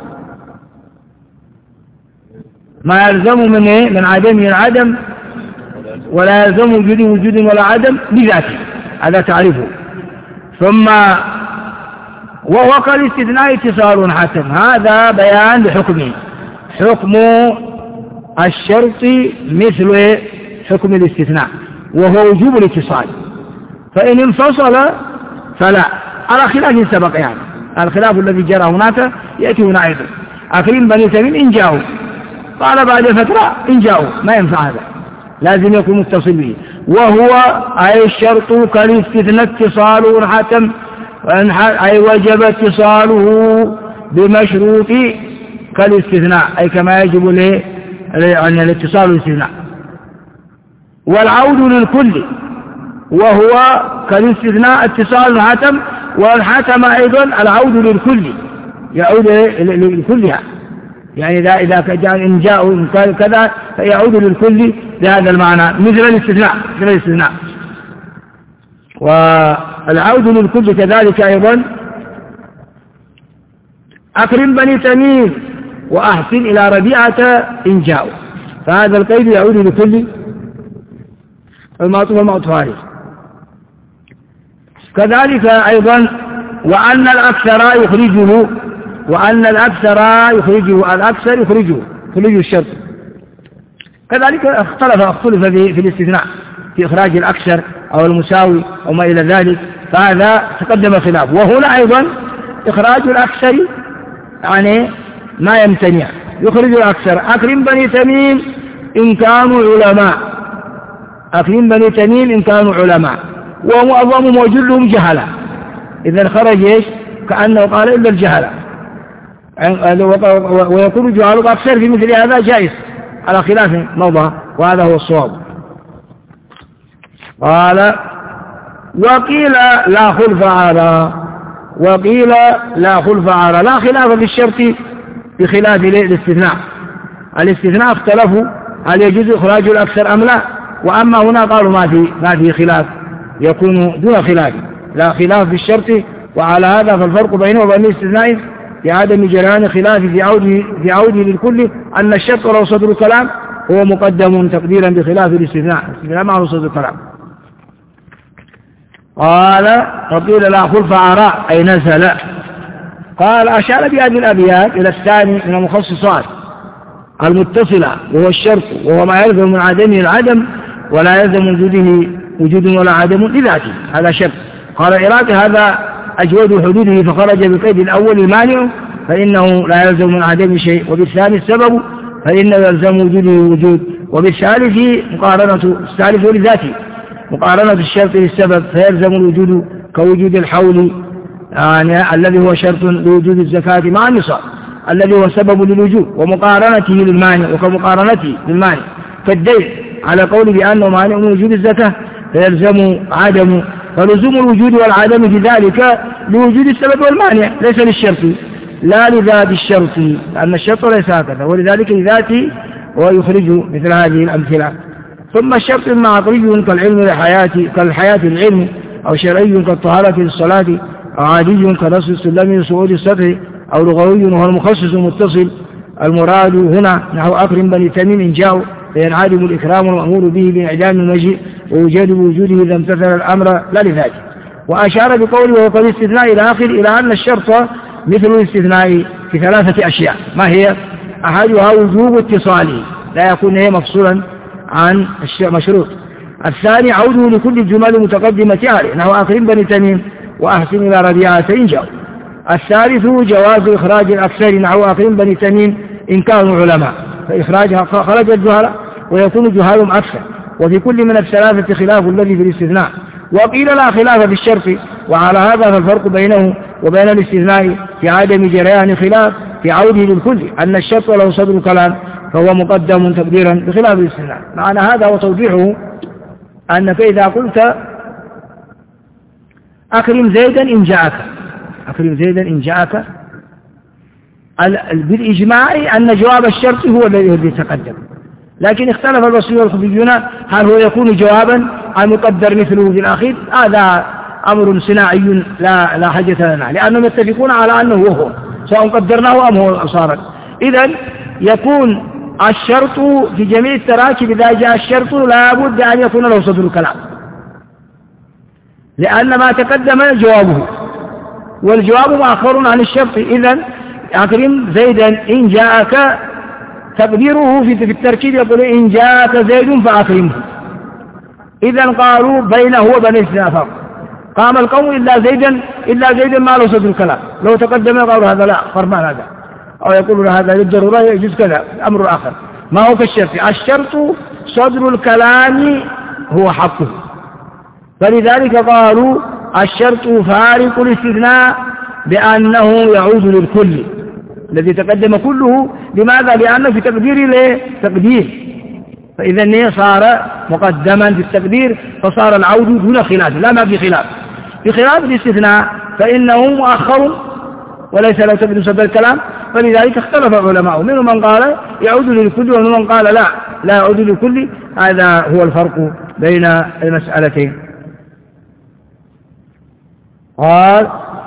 ما يلزم من عدم العدم، ولا يلزم وجود ولا عدم بذاته، هذا تعريفه. ثم وهو كالاستثناء اتصال حسن، هذا بيان لحكمه، حكم الشرط مثل حكم الاستثناء، وهو وجوب الاتصال، فإن انفصل فلا، على خلاف سبق، يعني الخلاف الذي جرى هناك يأتي هنا أيضا. أكرم بني تميم إن جاءوا، قال بعد فترة إن جاءوا، ما ينفع هذا، لازم يكون متصل به. وهو أي الشرط كالاستثناء اتصاله حتم، أي وجب اتصاله بمشروط كالاستثناء، أي كما يجب له أن الاتصال والاستثناء. والعود للكل وهو كالاستثناء اتصال حتم، والحتم أيضا العود للكل يعود لكلها، يعني إذا كان إن جاءوا إن كان كذا فيعود للكل بهذا المعنى، مثل الاستثناء. والعود للكل كذلك أيضا أكرم بني تميم وأحسن إلى ربيعة إن جاءوا، فهذا القيد يعود لكل المعطوف والمعطوف عليه. كذلك أيضا وأن الأكثر يخرجه، الأكثر يخرجه الشرط. كذلك اختلف في الاستثناء في إخراج الأكثر أو المساوي أو ما إلى ذلك، فهذا تقدم خلاف. وهنا أيضا إخراج الأكثر يعني ما يمتنع، يخرج الأكثر. أكرم بني تميم إن كانوا علماء ومعظمهم وجلهم جهلا، إذا خرج إيش؟ كأنه قال إلا الجهلة، ويكون جهال أكثر في مثل هذا جائز على خلاف موضع، وهذا هو الصواب. قال وقيل لا خلف على لا خلاف في الشرط بخلاف الاستثناء اختلفوا هل يجوز إخراج الأكثر أم لا، وأما هنا قالوا ما في خلاف، يكون دون خلاف، لا خلاف في الشرط. وعلى هذا فالفرق بينه وبين الاستثناء في عدم جريان خلاف في عوده للكل أن الشرط لو صدر الكلام هو مقدم تقديرا بخلاف الاستثناء معه صدر الكلام. قال وقيل لا خلف عراء أي نزل. قال أشار بهذه الأبيات إلى الثاني من المخصصات المتصلة، وهو الشرط، وهو ما يلزم من عدمه العدم ولا يلزم وجوده وجود ولا عدم لذاته، هذا شرط. قال إرادة هذا أجود حدوده فخرج بقيد الأول المانع فإنه لا يلزم من عدم شيء، وبالثاني السبب فإنه يلزم وجوده وجود، وبالثالث الثالث لذاته مقارنة الشرط للسبب فيلزم الوجود كوجود الحول يعني الذي هو شرط لوجود الزكاة مع النصاب الذي هو سبب للوجود، ومقارنته للمانع وكمقارنته للمانع كالدين على قول بأنه مانع من وجود الزكاة فيلزم عدم، فلزوم الوجود والعدم في ذلك لوجود السبب والمانع ليس للشرط لا لذات الشرط، لأن الشرط ليس هكذا، ولذلك لذاته ويخرج مثل هذه الأمثلة. ثم الشرط إما عقلي كالحياة العلم، أو شرعي كالطهارة للصلاة، أو عادي كنص السلم صعود السطح، أو لغوي وهو المخصص المتصل. المراد هنا نحو أكرم بني تميم إن جاءوا فينعدم الإكرام والمأمور به بإعدام المجيء ووجاد وجوده إذا امتثل الأمر لا لذاته. وأشار بقوله وقد الاستثناء إلى آخر إلى أن الشرط مثل الاستثناء في 3 أشياء، ما هي؟ أحدها وجوب اتصاله لا يكون هي مفصولا عن مشروط. الثاني عوده لكل الجمل المتقدمة عليه نحو أكرم بني تميم وأحسن إلى ربيعة إن جاءوا. الثالث جواز إخراج الأكثر نحو أكرم بني تميم إن كانوا علماء فإخراجها خرج الجهلاء ويكون جهالهم أكثر، وفي كل من الثلاثة خلاف الذي في الاستثناء. وقيل لا خلاف في الشرط، وعلى هذا فالفرق بينه وبين الاستثناء في عدم جريان خلاف في عوده للكل أن الشرط لو صدر كلام فهو مقدم تقديرا بخلاف الاستثناء. معنى هذا وتوضيحه أنك إذا قلت أكرم زيدا إن جاءك بالإجماع أن جواب الشرط هو الذي يتقدم، لكن اختلف البصريون والخفيون هل هو يكون جوابا أم يقدر مثله في الأخير. هذا أمر صناعي لا حاجة لنا، لأنهم يتفقون على أنه هو سواء قدرناه أم هو صارت. إذن يكون الشرط في جميع التراكب إذا جاء الشرط لا بد أن يكون له صدر الكلام، لأن ما تقدم جوابه والجواب مؤخر عن الشرط. إذن أكرم زيدا إن جاءك تقديره في التركيب يقول إن جاءك زيد فأكرمه. إذن قالوا بينه وبين الاستثناء قام القوم إلا زيدا ما له صدر الكلام، لو تقدم قالوا هذا لا فرمان هذا، أو يقولون هذا للضرورة يجوز كذا أمر آخر. ما هو كالشرط. الشرط صدر الكلام هو حقه، فلذلك قالوا الشرط فارق الاستثناء بأنه يعود للكل الذي تقدم كله. لماذا؟ لأنه في تقدير فإذا صار مقدما في التقدير، فصار العود دون خلاف، لا ما في خلاف. بخلاف الاستثناء فإنه مؤخر وليس له تقديم صدر الكلام، فلذلك اختلف العلماء، منهم من قال يعود للكل ومنهم من قال لا يعود للكل. هذا هو الفرق بين المسألتين. قال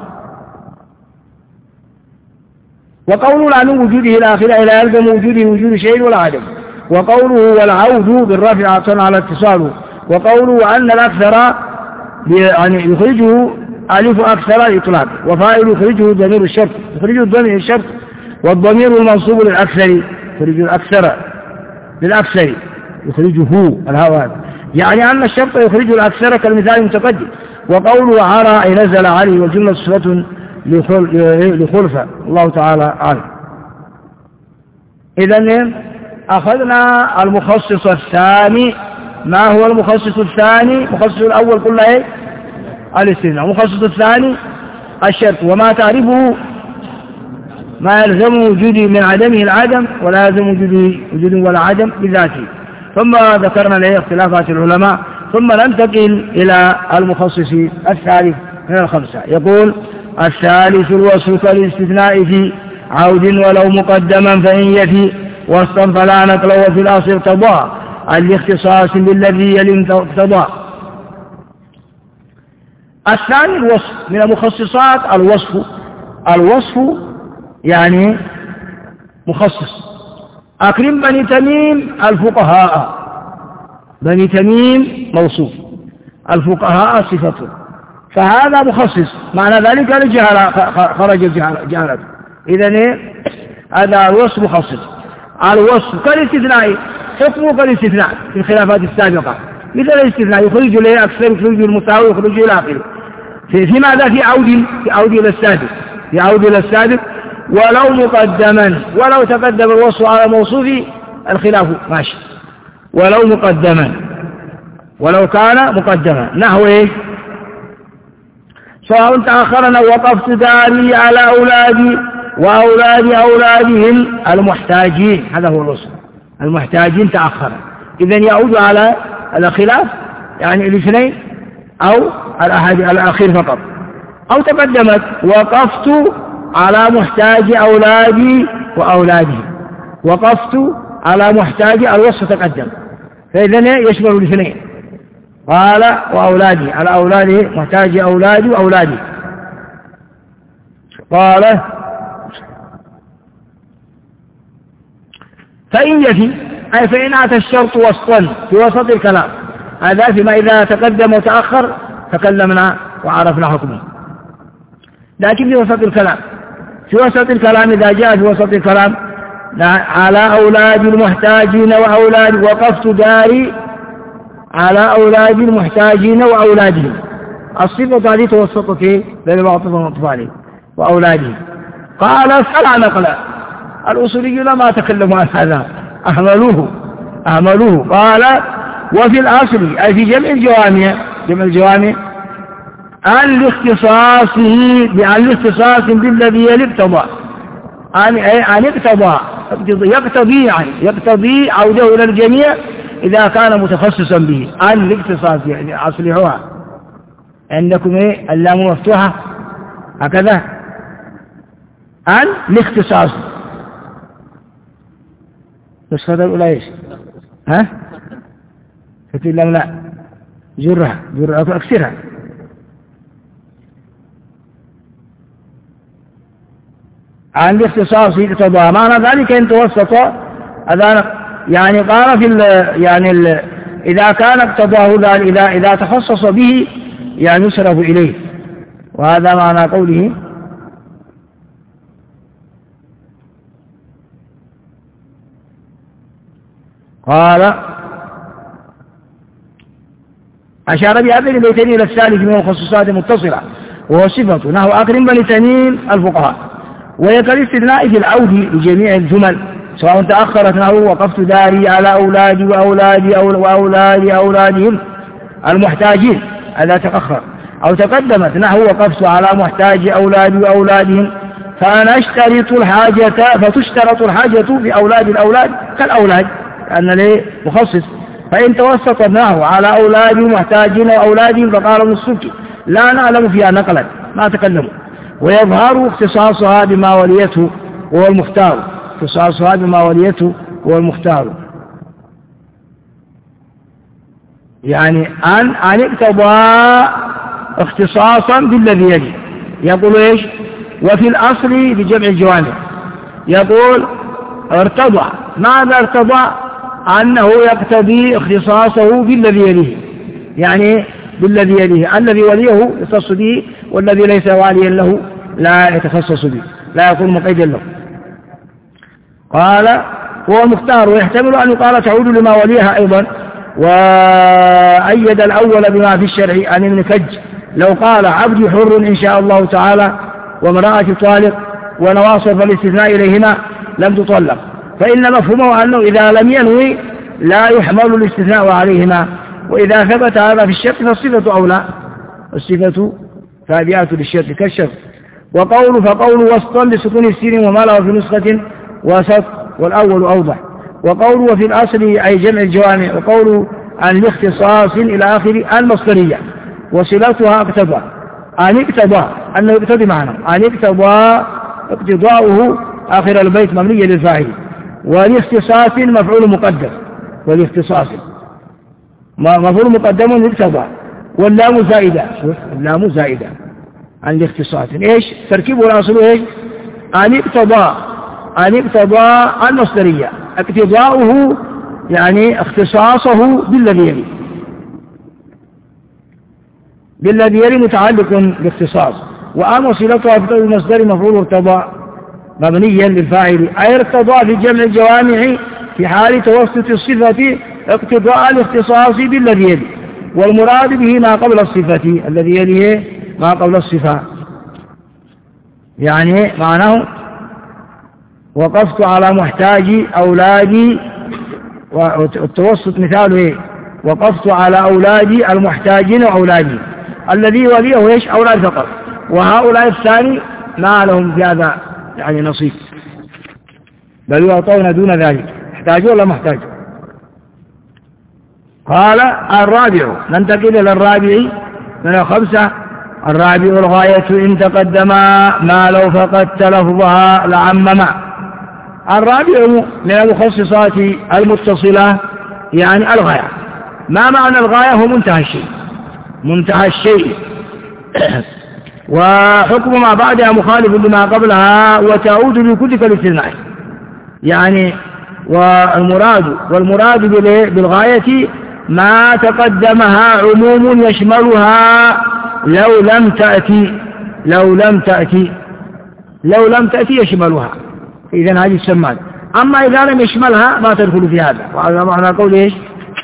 وقوله لا من وجوده الآخرة لا يلزم وجوده وجود شيء ولا عدم. وقوله والعود بالرفع عطا على اتصاله. وقوله أن الأكثر يعني يخرجه ألف أكثر إطلاق، وفاعل يخرجه ضمير الشرط، يخرجه ضمير الشرط، والضمير المنصوب للأكثر يخرج للأكثر يخرجه الهوى، يعني أن الشرط يخرج الأكثر كالمثال المتقدم. وقوله عرى أي نزل عليه، والجملة صفة لخلفة. الله تعالى أعلم. إذن أخذنا المخصص الثاني. ما هو المخصص الثاني؟ المخصص الأول قلنا الاستثناء، المخصص الثاني الشرط، وما تعرفه ما يلزم وجوده من عدمه العدم، ولا يلزم وجوده ولا عدم بذاته. ثم ذكرنا اختلافات العلماء، ثم ننتقل إلى المخصص الثالث من الخمسة. يقول الثالث الوصف كالاستثناء في عود ولو مقدما فإن يفي وصفا فلا نقل، وفي الأصل ارتضى الاختصاص بالذي يلي اقتضى. الثاني الوصف من المخصصات. الوصف يعني مخصص. أكرم بني تميم الفقهاء، بني تميم موصوف، الفقهاء صفته، فهذا مخصص. معنى ذلك الجهالة خرج الجهالة. إذن هذا الوصف مخصص. الوصف كالاستثناء، حكمه كالاستثناء في الخلافات السابقة، مثل الاستثناء يخرج له أكثر، يخرج المساوي، يخرج إلى آخره. في ماذا؟ في عود إلى السابق، ولو مقدما، ولو تقدم الوصف على موصوف الخلاف ماشي، ولو مقدما، ولو كان مقدما. نحو ايه؟ سواء تأخرنا وقفت داري على أولادي وأولاد أولادهم المحتاجين، هذا هو الوصف. المحتاجين تأخر، إذن يعود على الخلاف، يعني الاثنين أو الأخير فقط. أو تقدمت وقفت على محتاج أولادي وأولادهم، وقفت على محتاج الوصف تقدم، فإذن يشمل الاثنين. قال وأولادي على أولاده، محتاج أولادي وأولادي. قال فإن يفي أي فإن أتى الشرط وسطا في وسط الكلام، هذا فيما إذا تقدم وتأخر تكلمنا وعرفنا حكمه. لكن في وسط الكلام، في وسط الكلام إذا جاء في وسط الكلام على أولاد المحتاجين وأولاد، وقفت داري على أولاد المحتاجين وأولادهم، الصفة هذه توسطت بين بعض الأطفال وأولادهم. قال فلا نقل، الأصوليون ما تكلموا عن هذا، أهملوه. قال وفي الأصل أي في جمع الجوامع عن الاختصاص بالذي يقتضى، عن اقتضى يقتضي عوده إلى الجميع إذا كان متخصصا به. عن الاختصاص يعني أصلحوها عندكم اللام مفتوحة هكذا، عن الاختصاص. نسخة الأولى إيش؟ فتي اللام لا، جرها أكسرها. عن الاختصاص اقتضى، معنى ذلك إن توسط يعني قال في إذا كان اقتضاه إذا تخصص به يعني يصرف إليه، وهذا معنى قوله قال أشار بهذين البيتين إلى الثالث من الخصوصات المتصلة وهو صفة نحو أكرم بني تميم الفقهاء، وهي كالاستثناء في العود لجميع الجمل سواء تأخرت نحو وقفت داري على أولادي وأولادي أولادهم المحتاجين هذا تأخر، أو تقدمت نحو وقفت على محتاج أولادي وأولادهم، فأنا أشترط الحاجة فتشترط الحاجة في أولاد الأولاد كالأولاد لأن ليه مخصص. فإن توسط نحو على أولاد محتاجين وأولادهم فقال السبكي لا نعلم فيها نقلا ما تكلموا، ويظهر اختصاصها بما وليته وهو المختار، اختصاصها بما وليته وهو المختار، يعني أن اقتضى اختصاصا بالذي يلي. يقول إيش؟ وفي الأصل بجمع الجوامع يقول ارتضى. ماذا ارتضى؟ أنه يقتضي اختصاصه بالذي يليه، يعني بالذي يليه الذي وليه يختص به والذي ليس واليا له لا يتخصص به، لا يكون مقيدا له. قال هو المختار، ويحتمل أن يقال تعود لما وليها أيضا. وأيد الأول بما في الشرع عن ابن كج لو قال عبدي حر إن شاء الله تعالى وامرأة طالق ونواصف الاستثناء إليهما لم تطلق، فإن مفهومه أنه إذا لم ينوي لا يحمل الاستثناء عليهما، وإذا ثبت هذا في الشرط فالصفة أولى، الصفة تابعة للشرط كالشرط. فقول وسطا لسكون السين وما له في نسخة وسط والأول أوضح. وقول وفي الأصل أي جمع الجوامع، وقول عن الاختصاص إلى آخر المصدرية وصلتها اقتضى، أن اقتضى أنه يقتضي معنى، أن اقتضى اقتضاؤه آخر البيت مبنية للفاعل، والاختصاص مفعول مقدم، والاختصاص مفعول مقدم اقتضى، واللام زائدة، اللام زائدة عن الاختصاص. إيش تركيبه الأصل؟ إيش أن اقتضى المصدرية، اقتضاؤه يعني اختصاصه بالذي يلي متعلق بالاختصاص، وأن وصلتها في المصدر مفعول ارتضى مبنيا للفاعل، أي ارتضى في جمع الجوامع في حال توسط الصفة اقتضاء الاختصاص بالذي يلي، والمراد به ما قبل الصفة، الذي يليه ما قبل الصفة، يعني معناه وقفت على محتاج أولادي، والتوسط مثاله إيه؟ وقفت على أولادي المحتاجين وأولادي، الذي وليه إيش؟ أولاد فقط، وهؤلاء الثاني ما لهم في هذا يعني نصيب، بل يعطون دون ذلك، يحتاجون ولا محتاج. قال الرابع، ننتقل إلى الرابع من الخمسة. الرابع الغاية إن تقدم ما لو فقدت لفظها لعمما. الرابع من المخصصات المتصلة يعني الغاية. ما معنى الغاية؟ هو منتهى الشيء وحكم ما بعدها مخالف لما قبلها وتعود لكل الاستثناء، يعني والمراد بالغاية ما تقدمها عموم يشملها لو لم تأتي يشملها، إذن هذه السمات. أما إذا لم يشملها ما تدخل في هذا، وهذا معنى قول إيش؟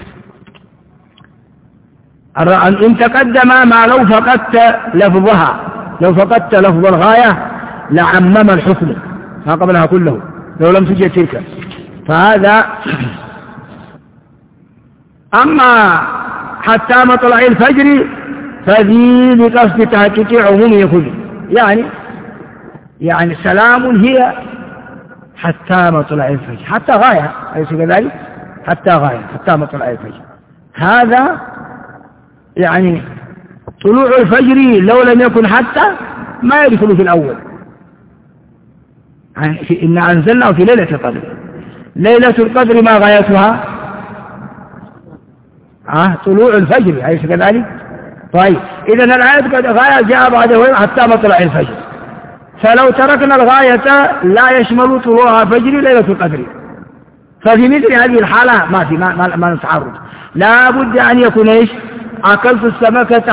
إن تقدم ما لو فقدت لفظ الغاية لعمم الحكم ما قبلها كله لو لم تجد تلك، فهذا. أما حتى مطلع الفجر فذي بقصد تحقيق عمومه كله، يعني سلام هي حتى مطلع الفجر، حتى غاية أليس كذلك؟ حتى مطلع الفجر، هذا يعني طلوع الفجر لو لم يكن حتى ما يدخل في الأول. يعني إن أنزلناه في ليلة القدر، ليلة القدر ما غايتها؟ طلوع الفجر أليس كذلك؟ طيب إذن الآية غاية جاء بعده حتى مطلع الفجر، فلو تركنا الغاية لا يشمل طلوع فجر ليلة القدر، ففي مثل هذه الحالة ما نتعرض، لا بد أن يكون إيش؟ أكلت السمكة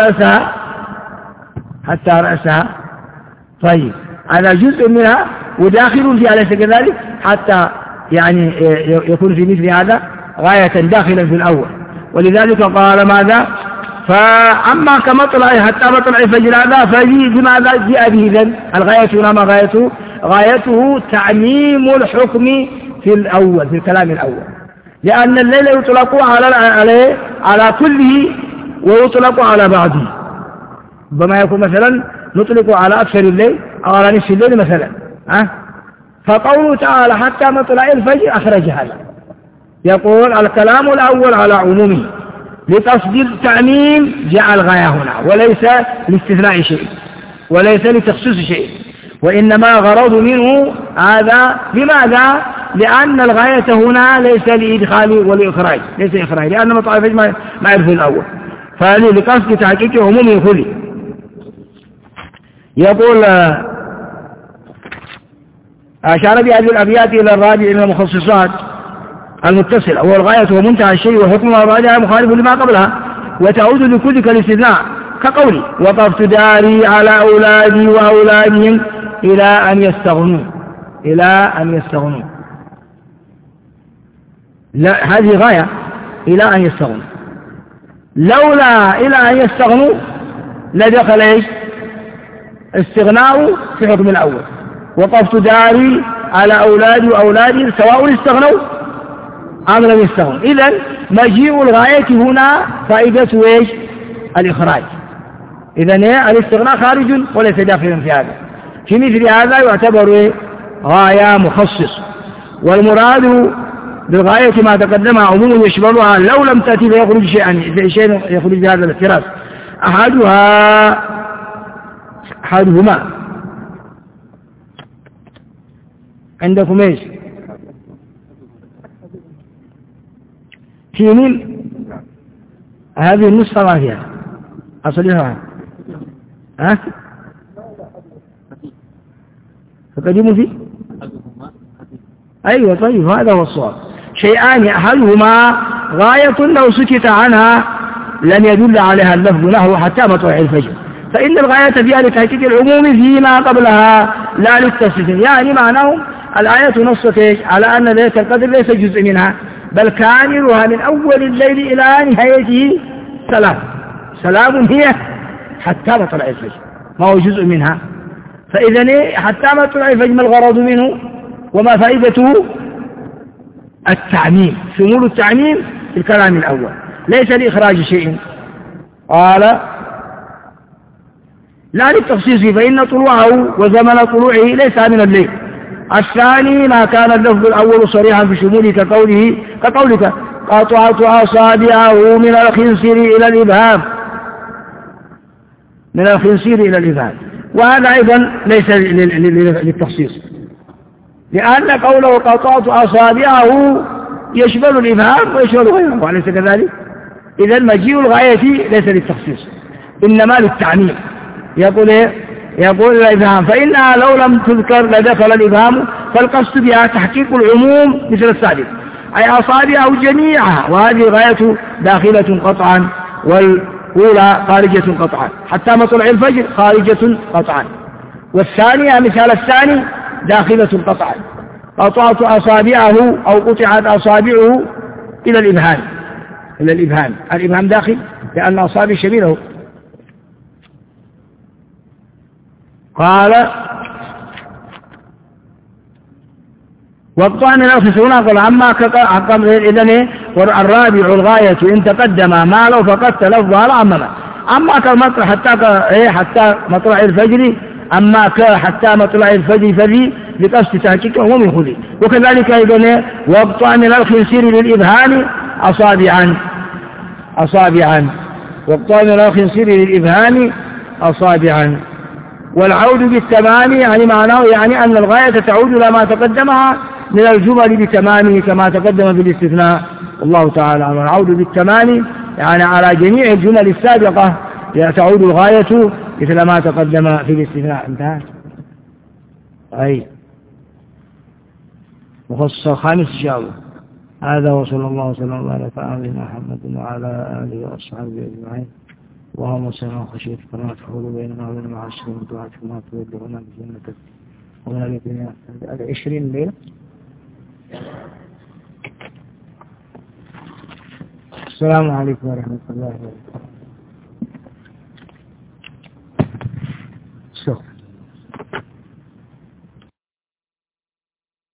حتى رأسها، طيب هذا جزء منها وداخل في أليس كذلك؟ حتى يعني يكون في مثل هذا غاية داخلا في الأول، ولذلك قال ماذا؟ فأما كمطلع حتى مطلع الفجر هذا بماذا جاء به إذن؟ الغاية هنا ما غايته؟ غايته تعميم الحكم في الأول في الكلام الأول، لأن الليل يطلق على كله ويطلق على بعضه، ربما يكون مثلا نطلق على أكثر الليل أو على نصف الليل مثلا. فقوله تعالى حتى مطلع الفجر أخرج هذا، يقول الكلام الأول على عمومه لقصد التعميم جاء الغاية هنا، وليس لاستثناء شيء وليس لتخصيص شيء، وإنما غرض منه هذا. لماذا؟ لأن الغاية هنا ليس لإدخال والإخراج، ليس إخراج، لأن مطلع الفجر ما يعرف الأول، فلقصد تحقيق عمومه كله. يقول أشار بهذه الأبيات إلى الراجع من المخصصات المتصلة، هو الغاية ومنتهى الشيء وحكمها الراجع مخالف لما قبلها، وتعود لكل كالاستثناء، كقولي وقفت داري على أولادي وأولادهم إلى أن يستغنوا. لا، هذه غاية إلى أن يستغنوا، لولا إلى أن يستغنوا لدخل إيش؟ استغناء في حكم الأول. وقفت داري على أولادي وأولادهم سواء استغنوا أم لم يستغنوا. إذن مجيء الغاية هنا فائدة إيش؟ الإخراج. إذن الاستغناء خارج وليس داخلا في هذا. في مثل هذا يعتبر غاية مخصص، والمراد بالغاية ما تقدم عموم يشملها، لو لم تأتي فيخرج شيء يخرج بهذا الافتراس. أحدهما عندكم ايش؟ في مين؟ هذه النسخة ما فيها أصلها فقديموا فيه؟ أيوة، طيب، هذا هو الصواب. شيئان، أحدهما غاية لو سكت عنها لم يدل عليها اللفظ نحو حتى مطلع الفجر، فإن الغاية فيها لتحقيق العموم فيما قبلها لا للتخصيص. يعني معناه الآية نصت على أن ليلة القدر ليس جزء منها، بل كاملها من أول الليل إلى نهايته سلام هي حتى مطلع الفجر، ما هو جزء منها. فإذا حتى مطلع الفجر ما الغرض منه وما فائدته؟ التعميم، شمول التعميم في الكلام الأول، ليس لإخراج شيء. قال لا للتخصيص، فإن طلوعه وزمن طلوعه ليس من الليل. الثاني ما كان اللفظ الأول صريحا في شموله كقولك قطعت أصابعه من الخنصر إلى الإبهام، وهذا أيضا ليس للتخصيص، لأن قوله قطعت أصابعه يشمل الإبهام ويشمل غيره، أليس كذلك؟ إذا مجيء الغاية ليس للتخصيص إنما للتعميم. يقول الإبهام فإنها لو لم تذكر لدخل الإبهام، فالقصد بها تحقيق العموم مثل السابق، أي أصابعه جميعها، وهذه غاية داخلة قطعا، والأولى خارجة قطعا، حتى مطلع الفجر خارجة قطعا، والثانية مثال الثاني داخلة قطعا، قطعت أصابعه أو قطعت أصابعه إلى الإبهام داخل، لأن أصابع شبيله. قال والطعن الأخص هنا قال عما كقم إذن الرابع الغاية إن تقدم ما لو فقدت لفظها لعمما. أما كمطلع حتى مطلع الفجر، أما حتى مطلع الفجر فذي بقصد تحقيق عموم خذي. وكذلك أيضا والطعن الخنصر للإبهام أصابعا والطعن الخنصر للإبهام أصابعا. والعود بالتمام يعني معناه أن الغاية تعود إلى ما تقدمها من الجمل بتمامه كما تقدم في الاستثناء، والله تعالى عنه. العود بالتمام يعني على جميع الجمل السابقة تعود الغاية مثل ما تقدم في الاستثناء. انتهى. أي مخصص الخامس إن شاء الله. هذا وصلى الله وسلم على نبينا محمد وعلى آله وأصحابه أجمعين. اللهم صل على خشيتك كما تحول بيننا وبين معاصيك ودعاتك كما تبلغنا بجنتك ومن اليقين 20 ليلة. السلام عليكم ورحمة الله وبركاته.